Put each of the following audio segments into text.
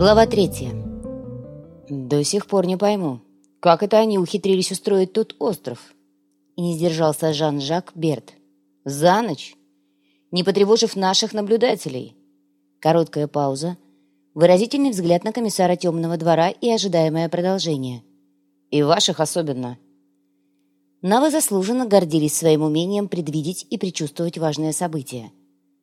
Глава 3. До сих пор не пойму, как это они ухитрились устроить тут остров? И не сдержался Жан-Жак Берт. За ночь, не потревожив наших наблюдателей. Короткая пауза, выразительный взгляд на комиссара темного двора и ожидаемое продолжение. И ваших особенно. Навы заслуженно гордились своим умением предвидеть и предчувствовать важные события.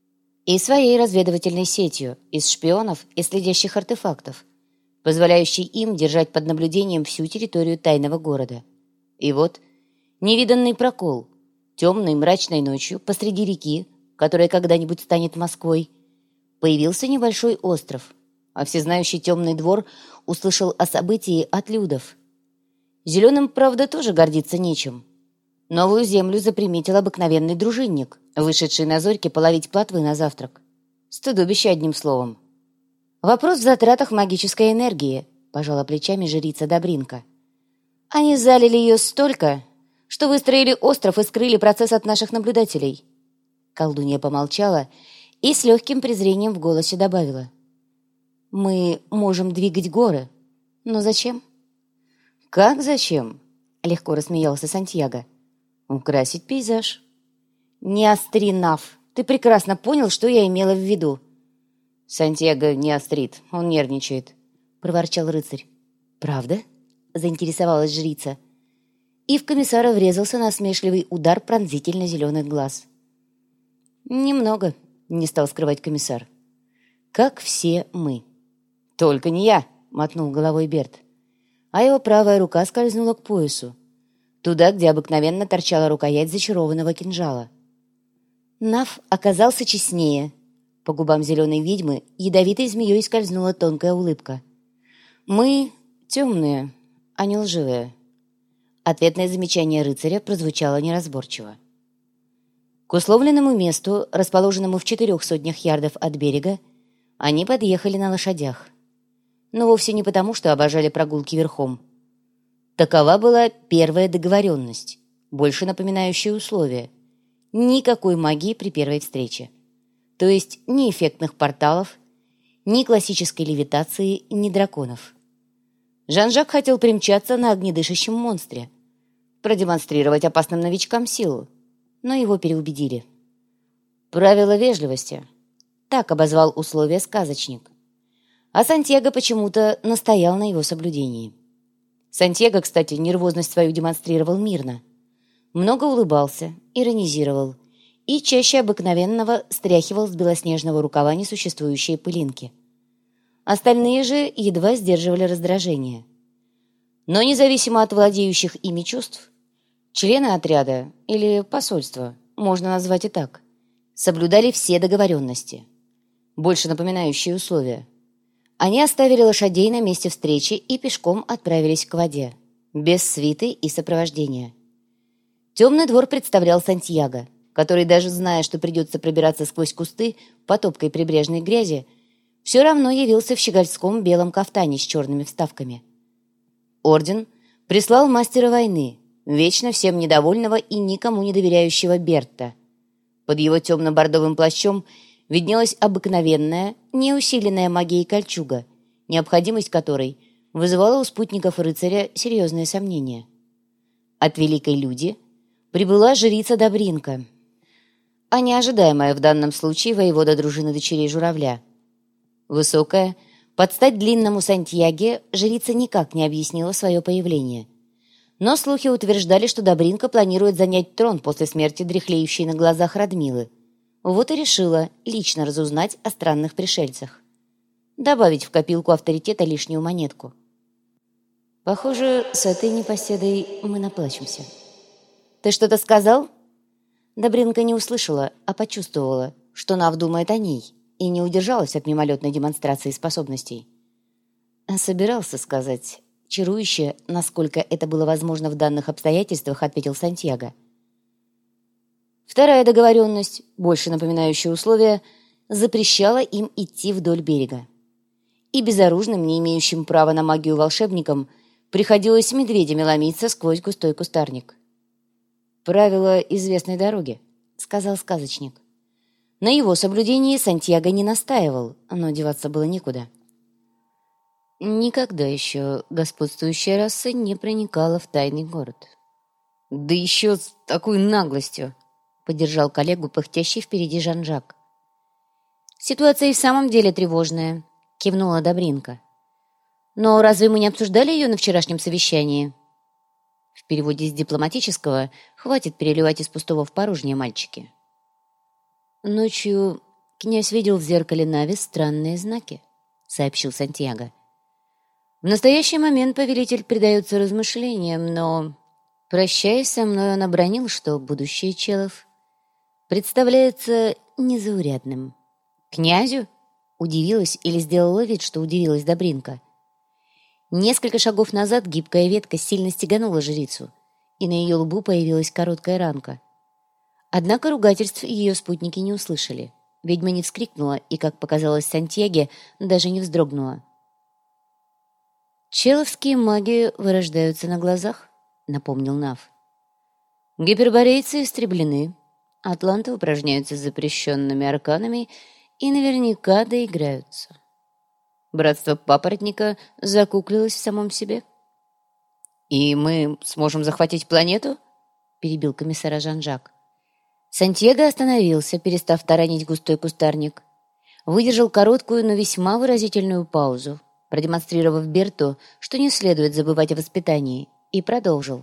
И своей разведывательной сетью из шпионов и следящих артефактов, позволяющей им держать под наблюдением всю территорию тайного города. И вот невиданный прокол. Темной мрачной ночью посреди реки, которая когда-нибудь станет Москвой, появился небольшой остров, а всезнающий темный двор услышал о событии от людов. Зеленым, правда, тоже гордиться нечем. Новую землю заприметил обыкновенный дружинник, вышедший на зорьке половить плотвы на завтрак. Стыдобище, одним словом. «Вопрос в затратах магической энергии», — пожала плечами жрица Добринка. «Они залили ее столько, что выстроили остров и скрыли процесс от наших наблюдателей». Колдунья помолчала и с легким презрением в голосе добавила. «Мы можем двигать горы, но зачем?» «Как зачем?» — легко рассмеялся Сантьяго. «Украсить пейзаж». «Не остри, Нав. Ты прекрасно понял, что я имела в виду». «Сантьяго не острит, он нервничает», — проворчал рыцарь. «Правда?» — заинтересовалась жрица. И в комиссара врезался насмешливый удар пронзительно-зеленых глаз. «Немного», — не стал скрывать комиссар. «Как все мы». «Только не я», — мотнул головой Берт. А его правая рука скользнула к поясу, туда, где обыкновенно торчала рукоять зачарованного кинжала. Нав оказался честнее. По губам зеленой ведьмы ядовитой змеей скользнула тонкая улыбка. «Мы темные, а не лживые». Ответное замечание рыцаря прозвучало неразборчиво. К условленному месту, расположенному в 400 ярдов от берега, они подъехали на лошадях. Но вовсе не потому, что обожали прогулки верхом. Такова была первая договоренность, больше напоминающая условия. Никакой магии при первой встрече. То есть ни эффектных порталов, ни классической левитации, ни драконов. Жан-Жак хотел примчаться на огнедышащем монстре, продемонстрировать опасным новичкам силу, но его переубедили. «Правила вежливости», — так обозвал условия сказочник. А Сантьяго почему-то настоял на его соблюдении. Сантьяго, кстати, нервозность свою демонстрировал мирно. Много улыбался, иронизировал и чаще обыкновенного стряхивал с белоснежного рукава несуществующие пылинки. Остальные же едва сдерживали раздражение. Но независимо от владеющих ими чувств, члены отряда или посольства, можно назвать и так, соблюдали все договоренности, больше напоминающие условия. Они оставили лошадей на месте встречи и пешком отправились к воде, без свиты и сопровождения. Темный двор представлял Сантьяго, который, даже зная, что придется пробираться сквозь кусты по топкой прибрежной грязи, все равно явился в щегольском белом кафтане с черными вставками. Орден прислал мастера войны, вечно всем недовольного и никому не доверяющего Берта. Под его темно-бордовым плащом виднелась обыкновенная, неусиленная магией кольчуга, необходимость которой вызывала у спутников рыцаря серьезные сомнения. От великой люди прибыла жрица Добринка, а неожидаемая в данном случае воевода дружины дочерей Журавля. Высокая, под стать длинному Сантьяге, жрица никак не объяснила свое появление. Но слухи утверждали, что Добринка планирует занять трон после смерти дряхлеющей на глазах Радмилы. Вот и решила лично разузнать о странных пришельцах. Добавить в копилку авторитета лишнюю монетку. Похоже, с этой непоседой мы наплачемся. «Ты что-то сказал?» Добринка не услышала, а почувствовала, что Нав думает о ней, и не удержалась от мимолетной демонстрации способностей. «Собирался сказать», чарующе, насколько это было возможно в данных обстоятельствах, ответил Сантьяго. Вторая договоренность, больше напоминающая условия, запрещала им идти вдоль берега. И безоружным, не имеющим права на магию волшебникам, приходилось медведями ломиться сквозь густой кустарник. «Правила известной дороги», — сказал сказочник. На его соблюдении Сантьяго не настаивал, но деваться было некуда. Никогда еще господствующая раса не проникала в тайный город. «Да еще с такой наглостью!» — поддержал коллегу пыхтящий впереди Жан-Жак. «Ситуация и в самом деле тревожная», — кивнула Добринка. «Но разве мы не обсуждали ее на вчерашнем совещании?» В переводе с дипломатического «хватит переливать из пустого в порожнее, мальчики». «Ночью князь видел в зеркале Нави странные знаки», — сообщил Сантьяго. «В настоящий момент повелитель предается размышлениям, но, прощаясь со мной, он обронил, что будущее челов представляется незаурядным». «Князю?» — удивилась или сделала вид, что удивилась Добринка. Несколько шагов назад гибкая ветка сильно стеганула жрицу, и на ее лбу появилась короткая ранка. Однако ругательств ее спутники не услышали. Ведьма не вскрикнула и, как показалось Сантьяге, даже не вздрогнула. «Человские маги вырождаются на глазах», — напомнил Нав. «Гиперборейцы истреблены, атланты упражняются с запрещенными арканами и наверняка доиграются. Братство Папоротника закуклилось в самом себе». «И мы сможем захватить планету?» — перебил комиссара Жан-Жак. Сантьяго остановился, перестав таранить густой кустарник. Выдержал короткую, но весьма выразительную паузу, продемонстрировав Берту, что не следует забывать о воспитании, и продолжил.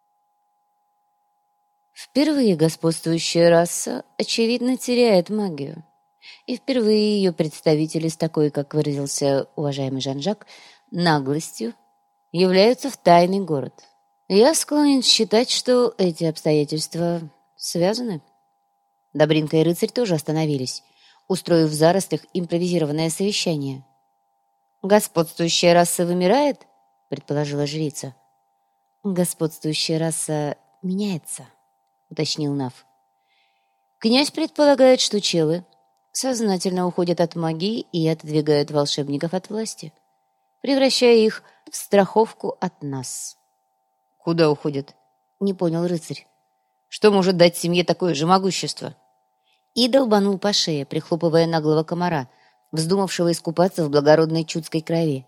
«Впервые господствующая раса, очевидно, теряет магию. И впервые ее представители с такой, как выразился уважаемый Жан-Жак, наглостью являются в тайный город. Я склонен считать, что эти обстоятельства связаны». Добринка и рыцарь тоже остановились, устроив в зарослях импровизированное совещание. «Господствующая раса вымирает?» — предположила жрица. «Господствующая раса меняется», — уточнил Нав. «Князь предполагает, что челы сознательно уходят от магии и отодвигают волшебников от власти, превращая их в страховку от нас». «Куда уходят?» — не понял рыцарь. «Что может дать семье такое же могущество?» И долбанул по шее, прихлопывая наглого комара, вздумавшего искупаться в благородной чудской крови.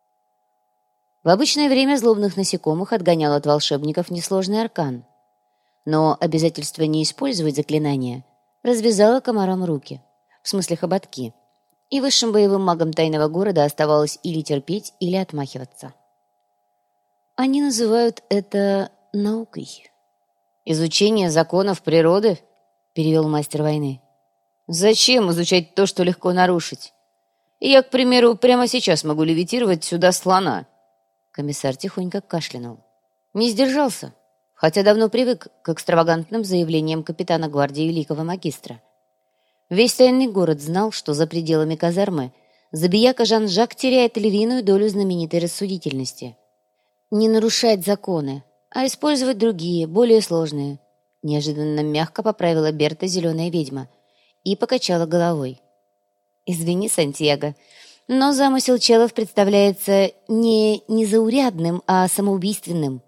В обычное время злобных насекомых отгонял от волшебников несложный аркан, но обязательство не использовать заклинания развязало комарам руки, в смысле хоботки, и высшим боевым магам тайного города оставалось или терпеть, или отмахиваться. Они называют это наукой. «Изучение законов природы?» — перевел мастер войны. «Зачем изучать то, что легко нарушить? Я, к примеру, прямо сейчас могу левитировать сюда слона». Комиссар тихонько кашлянул. Не сдержался, хотя давно привык к экстравагантным заявлениям капитана гвардии великого магистра. Весь тайный город знал, что за пределами казармы забияка Жан-Жак теряет львиную долю знаменитой рассудительности. Не нарушать законы, а использовать другие, более сложные. Неожиданно мягко поправила Берта зеленая ведьма и покачала головой. «Извини, Сантьяго, но замысел челов представляется не незаурядным, а самоубийственным.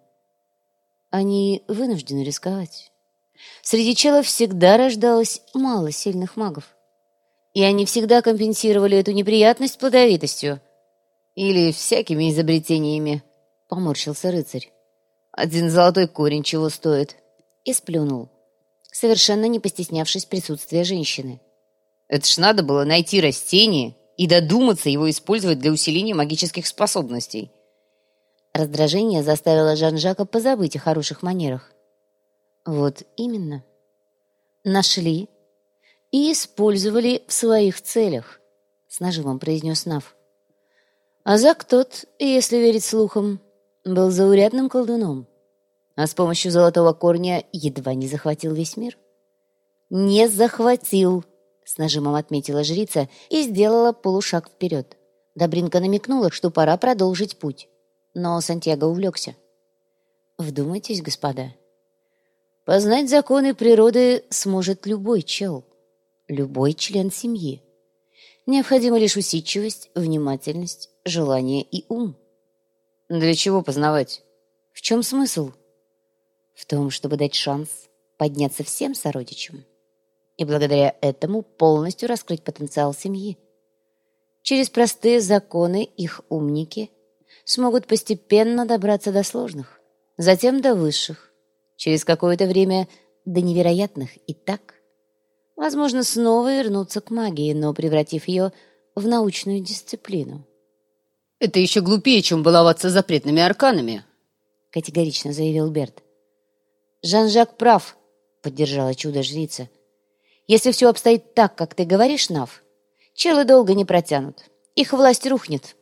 Они вынуждены рисковать. Среди челов всегда рождалось мало сильных магов, и они всегда компенсировали эту неприятность плодовитостью. Или всякими изобретениями», — поморщился рыцарь. «Один золотой корень чего стоит?» И сплюнул, совершенно не постеснявшись присутствия женщины. «Это ж надо было найти растение и додуматься его использовать для усиления магических способностей». Раздражение заставило Жан-Жака позабыть о хороших манерах. «Вот именно. Нашли и использовали в своих целях», — с нажимом произнес Нав. «Азак тот, если верить слухам, был заурядным колдуном, а с помощью золотого корня едва не захватил весь мир». «Не захватил», — с нажимом отметила жрица и сделала полушаг вперед. Добринка намекнула, что пора продолжить путь, но Сантьяго увлекся. «Вдумайтесь, господа. Познать законы природы сможет любой чел, любой член семьи. Необходима лишь усидчивость, внимательность, желание и ум». «Для чего познавать? В чем смысл?» «В том, чтобы дать шанс подняться всем сородичам и благодаря этому полностью раскрыть потенциал семьи. Через простые законы их умники смогут постепенно добраться до сложных, затем до высших, через какое-то время до невероятных и так, возможно, снова вернуться к магии, но превратив ее в научную дисциплину. «Это еще глупее, чем баловаться запретными арканами», — категорично заявил Берт. «Жан-Жак прав», — поддержала чудо-жрица. «Если все обстоит так, как ты говоришь, Нав, челы долго не протянут. Их власть рухнет».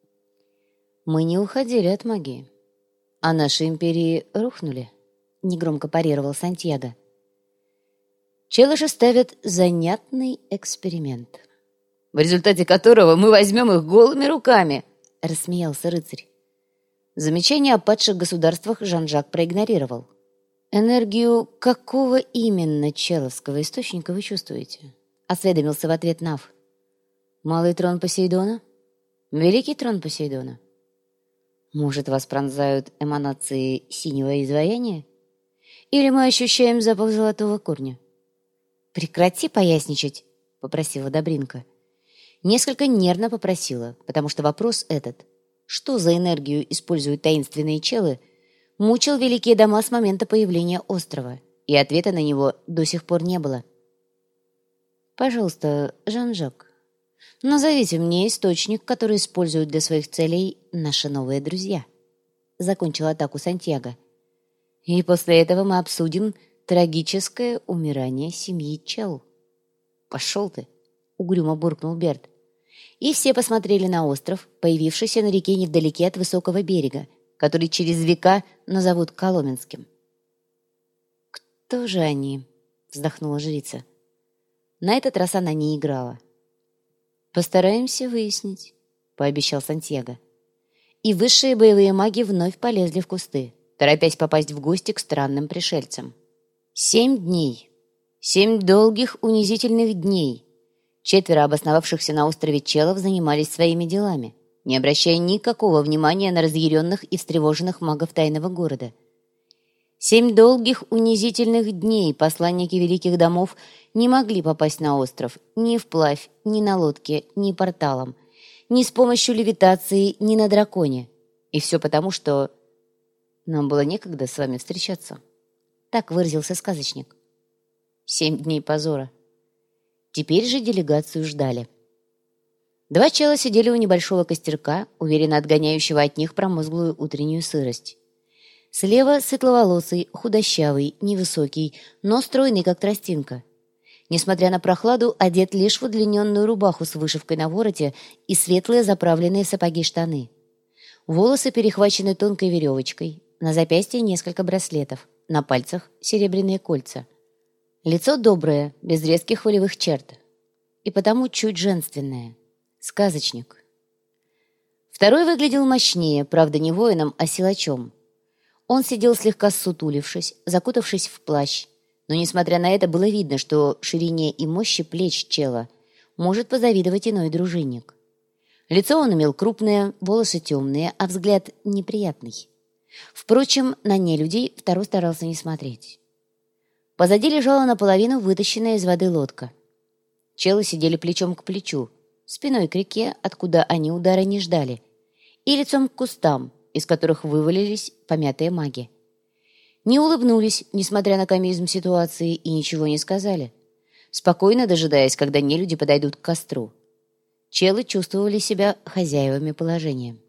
«Мы не уходили от магии, а наши империи рухнули», — негромко парировал Сантьяго. «Челы же ставят занятный эксперимент, в результате которого мы возьмем их голыми руками», — рассмеялся рыцарь. Замечание о падших государствах Жан-Жак проигнорировал. «Энергию какого именно человского источника вы чувствуете?» — осведомился в ответ Нав. «Малый трон Посейдона? Великий трон Посейдона? Может, вас пронзают эманации синего изваяния? Или мы ощущаем запах золотого корня?» «Прекрати поясничать», — попросила Добринка. Несколько нервно попросила, потому что вопрос этот, что за энергию используют таинственные челы, мучил великие дома с момента появления острова, и ответа на него до сих пор не было. «Пожалуйста, Жан-Жак, назовите мне источник, который используют для своих целей наши новые друзья», — закончил атаку Сантьяго. «И после этого мы обсудим трагическое умирание семьи Чел». «Пошел ты», — угрюмо буркнул Берт. И все посмотрели на остров, появившийся на реке невдалеке от высокого берега, который через века назовут Коломенским. «Кто же они?» — вздохнула жрица. На этот раз она не играла. «Постараемся выяснить», — пообещал Сантьяго. И высшие боевые маги вновь полезли в кусты, торопясь попасть в гости к странным пришельцам. 7 дней. 7 долгих унизительных дней. 4 обосновавшихся на острове челов занимались своими делами, не обращая никакого внимания на разъяренных и встревоженных магов тайного города. 7 долгих унизительных дней посланники великих домов не могли попасть на остров ни вплавь, ни на лодке, ни порталом, ни с помощью левитации, ни на драконе. И все потому, что нам было некогда с вами встречаться. Так выразился сказочник. 7 дней позора. Теперь же делегацию ждали. 2 чела сидели у небольшого костерка, уверенно отгоняющего от них промозглую утреннюю сырость. Слева светловолосый, худощавый, невысокий, но стройный, как тростинка. Несмотря на прохладу, одет лишь в удлиненную рубаху с вышивкой на вороте и светлые заправленные в сапоги штаны. Волосы перехвачены тонкой веревочкой, на запястье несколько браслетов, на пальцах серебряные кольца. Лицо доброе, без резких волевых черт. И потому чуть женственное. Сказочник. Второй выглядел мощнее, правда, не воином, а силачом. Он сидел слегка ссутулившись, закутавшись в плащ. Но, несмотря на это, было видно, что ширине и мощи плеч чела может позавидовать иной дружинник. Лицо он имел крупное, волосы темные, а взгляд неприятный. Впрочем, на нелюдей второй старался не смотреть. Позади лежала наполовину вытащенная из воды лодка. Челы сидели плечом к плечу, спиной к реке, откуда они удара не ждали, и лицом к кустам, из которых вывалились помятые маги. Не улыбнулись, несмотря на комизм ситуации, и ничего не сказали, спокойно дожидаясь, когда нелюди подойдут к костру. Челы чувствовали себя хозяевами положения.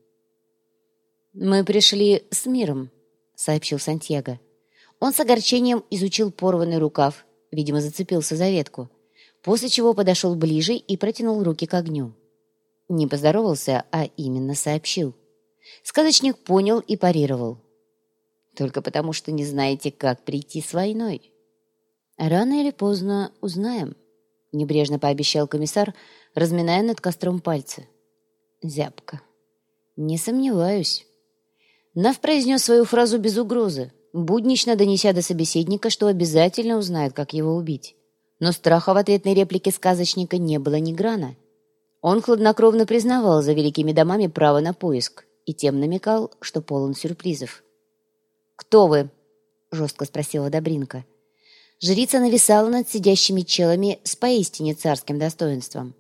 «Мы пришли с миром», — сообщил Сантьяго. Он с огорчением изучил порванный рукав, видимо, зацепился за ветку, после чего подошел ближе и протянул руки к огню. Не поздоровался, а именно сообщил. Сказочник понял и парировал. «Только потому, что не знаете, как прийти с войной». «Рано или поздно узнаем», — небрежно пообещал комиссар, разминая над костром пальцы. «Зябко». «Не сомневаюсь». Нав произнес свою фразу без угрозы, буднично донеся до собеседника, что обязательно узнает, как его убить. Но страха в ответной реплике сказочника не было ни грана. Он хладнокровно признавал за великими домами право на поиск и тем намекал, что полон сюрпризов. «Кто вы?» — жестко спросила Добринка. Жрица нависала над сидящими челами с поистине царским достоинством.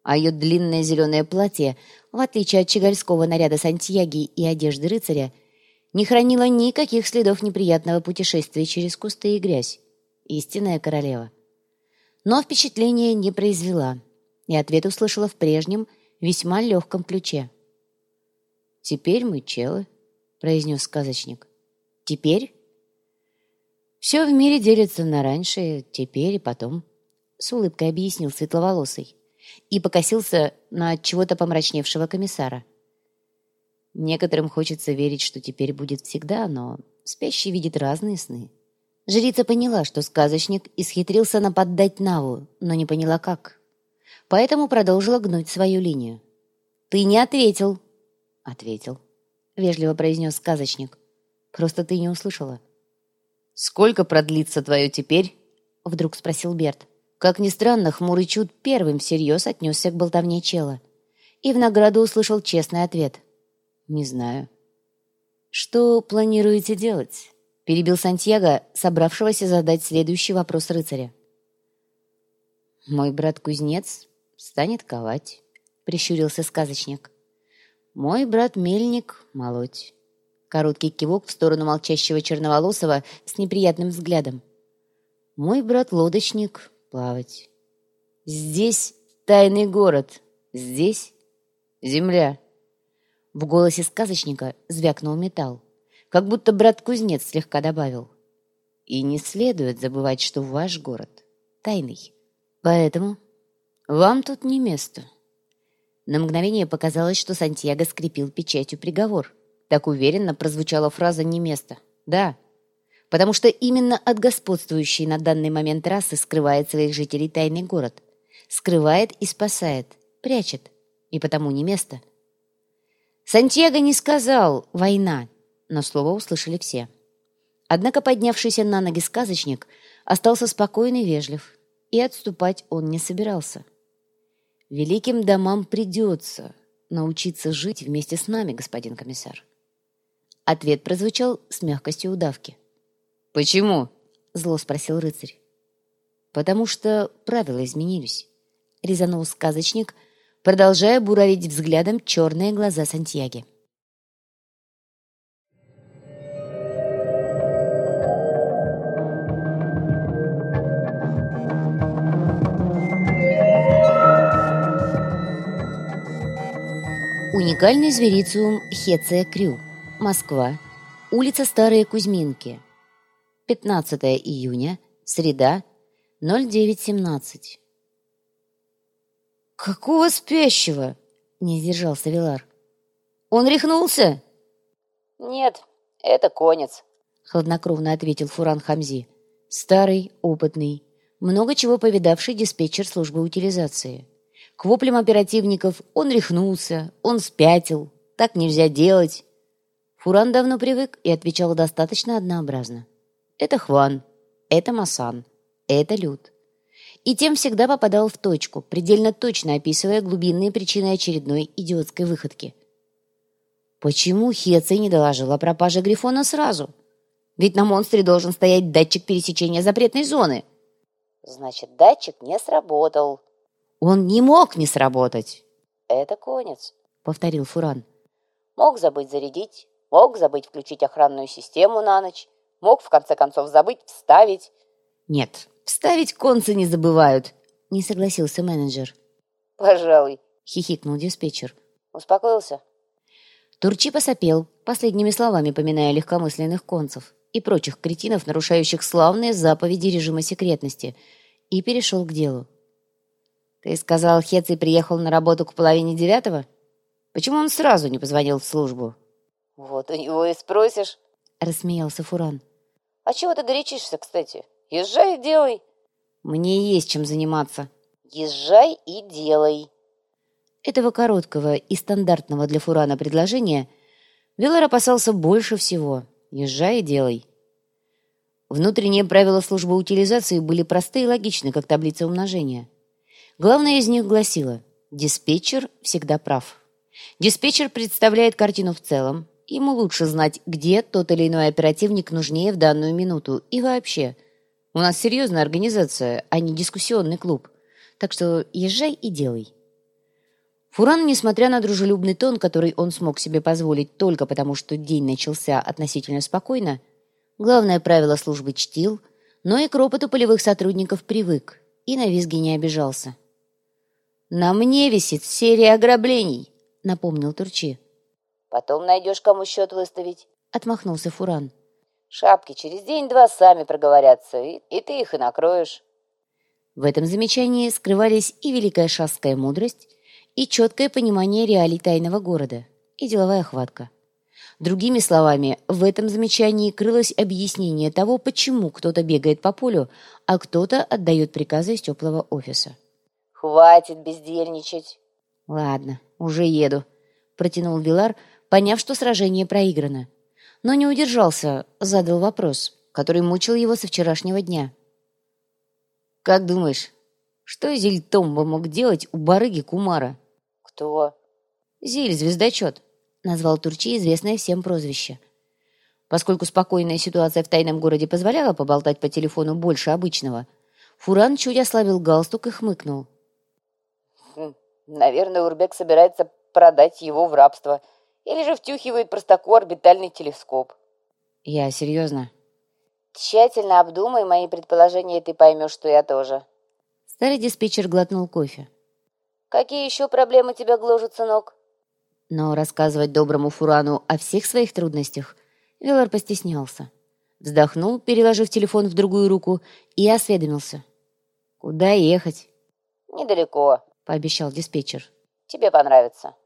а ее длинное зеленое платье, в отличие от щегольского наряда Сантьяги и одежды рыцаря, не хранило никаких следов неприятного путешествия через кусты и грязь. Истинная королева. Но впечатление не произвела, и ответ услышала в прежнем, весьма легком ключе. «Теперь мы челы», — произнес сказочник. «Теперь?» «Все в мире делится на раньше, теперь и потом», — с улыбкой объяснил светловолосый и покосился на чего-то помрачневшего комиссара. «Некоторым хочется верить, что теперь будет всегда, но спящий видит разные сны». Жрица поняла, что сказочник исхитрился наподдать Наву, но не поняла, как. Поэтому продолжила гнуть свою линию. «Ты не ответил». «Ответил», — вежливо произнес сказочник. «Просто ты не услышала». «Сколько продлится твое теперь?» — вдруг спросил Берт. Как ни странно, хмурый Чуд первым всерьез отнесся к болтовне чела и в награду услышал честный ответ. «Не знаю». «Что планируете делать?» — перебил Сантьяго, собравшегося задать следующий вопрос рыцаря. «Мой брат-кузнец станет ковать», — прищурился сказочник. «Мой брат-мельник — молоть». Короткий кивок в сторону молчащего черноволосого с неприятным взглядом. «Мой брат-лодочник — плавать. Здесь тайный город, здесь земля». В голосе сказочника звякнул металл, как будто брат-кузнец слегка добавил. «И не следует забывать, что ваш город тайный. Поэтому вам тут не место». На мгновение показалось, что Сантьяго скрепил печатью приговор. Так уверенно прозвучала фраза «не место». Да, потому что именно от господствующей на данный момент расы скрывает своих жителей тайный город. Скрывает и спасает, прячет, и потому не место. Сантьяго не сказал «война», но слово услышали все. Однако поднявшийся на ноги сказочник остался спокойный и вежлив, и отступать он не собирался. «Великим домам придется научиться жить вместе с нами, господин комиссар». Ответ прозвучал с мягкостью удавки. «Почему?» — зло спросил рыцарь. «Потому что правила изменились», — резанул сказочник, продолжая буравить взглядом черные глаза Сантьяги. Уникальный зверициум Хеция Крю. Москва. Улица Старые Кузьминки. 15 июня. Среда. 09:17. «Какого спящего?» — не сдержался Вилар. «Он рехнулся?» «Нет, это конец», — хладнокровно ответил Фуран Хамзи. Старый, опытный, много чего повидавший диспетчер службы утилизации. К воплям оперативников «он рехнулся», «он спятил», «так нельзя делать». Фуран давно привык и отвечал достаточно однообразно. «Это Хван», «это Масан», «это Люд». И тем всегда попадал в точку, предельно точно описывая глубинные причины очередной идиотской выходки. Почему Хеций не доложил о пропаже Грифона сразу? Ведь на монстре должен стоять датчик пересечения запретной зоны. Значит, датчик не сработал. Он не мог не сработать. Это конец, повторил Фуран. Мог забыть зарядить, мог забыть включить охранную систему на ночь, мог в конце концов забыть вставить. Нет, вставить концы не забывают, не согласился менеджер. Пожалуй, хихикнул диспетчер. Успокоился? Турчи посопел, последними словами поминая легкомысленных концев и прочих кретинов, нарушающих славные заповеди режима секретности, и перешел к делу. «Ты сказал, Хеций приехал на работу к 8:30? Почему он сразу не позвонил в службу?» «Вот у него и спросишь», — рассмеялся Фуран. «А чего ты горячишься, кстати? Езжай и делай». «Мне есть чем заниматься». «Езжай и делай». Этого короткого и стандартного для Фурана предложения Вилар опасался больше всего. «Езжай и делай». Внутренние правила службы утилизации были просты и логичны, как таблица умножения. Главное из них гласило: диспетчер всегда прав. Диспетчер представляет картину в целом. Ему лучше знать, где тот или иной оперативник нужнее в данную минуту. И вообще, у нас серьезная организация, а не дискуссионный клуб. Так что езжай и делай. Фуран, несмотря на дружелюбный тон, который он смог себе позволить только потому, что день начался относительно спокойно, главное правило службы чтил, но и к ропоту полевых сотрудников привык и на визги не обижался. «На мне висит серия ограблений», — напомнил Турчи. «Потом найдешь, кому счет выставить», — отмахнулся Фуран. «Шапки через день-два сами проговорятся, и ты их и накроешь». В этом замечании скрывались и великая шасская мудрость, и четкое понимание реалий тайного города, и деловая хватка. Другими словами, в этом замечании крылось объяснение того, почему кто-то бегает по полю, а кто-то отдает приказы из теплого офиса. «Хватит бездельничать». «Ладно, уже еду», — протянул Вилар, поняв, что сражение проиграно. Но не удержался, задал вопрос, который мучил его со вчерашнего дня. «Как думаешь, что Зильтомба мог делать у барыги Кумара?» «Кто?» «Зиль, звездочет», — назвал Турчи известное всем прозвище. Поскольку спокойная ситуация в тайном городе позволяла поболтать по телефону больше обычного, Фуран чуть ослабил галстук и хмыкнул. «Наверное, Урбек собирается продать его в рабство или же втюхивает простаку орбитальный телескоп». «Я серьезно». «Тщательно обдумай мои предположения, и ты поймешь, что я тоже». Старый диспетчер глотнул кофе. «Какие еще проблемы тебя гложут, сынок?» Но рассказывать доброму Фурану о всех своих трудностях Вилар постеснялся. Вздохнул, переложив телефон в другую руку, и осведомился. «Куда ехать?» «Недалеко», — пообещал диспетчер. «Тебе понравится».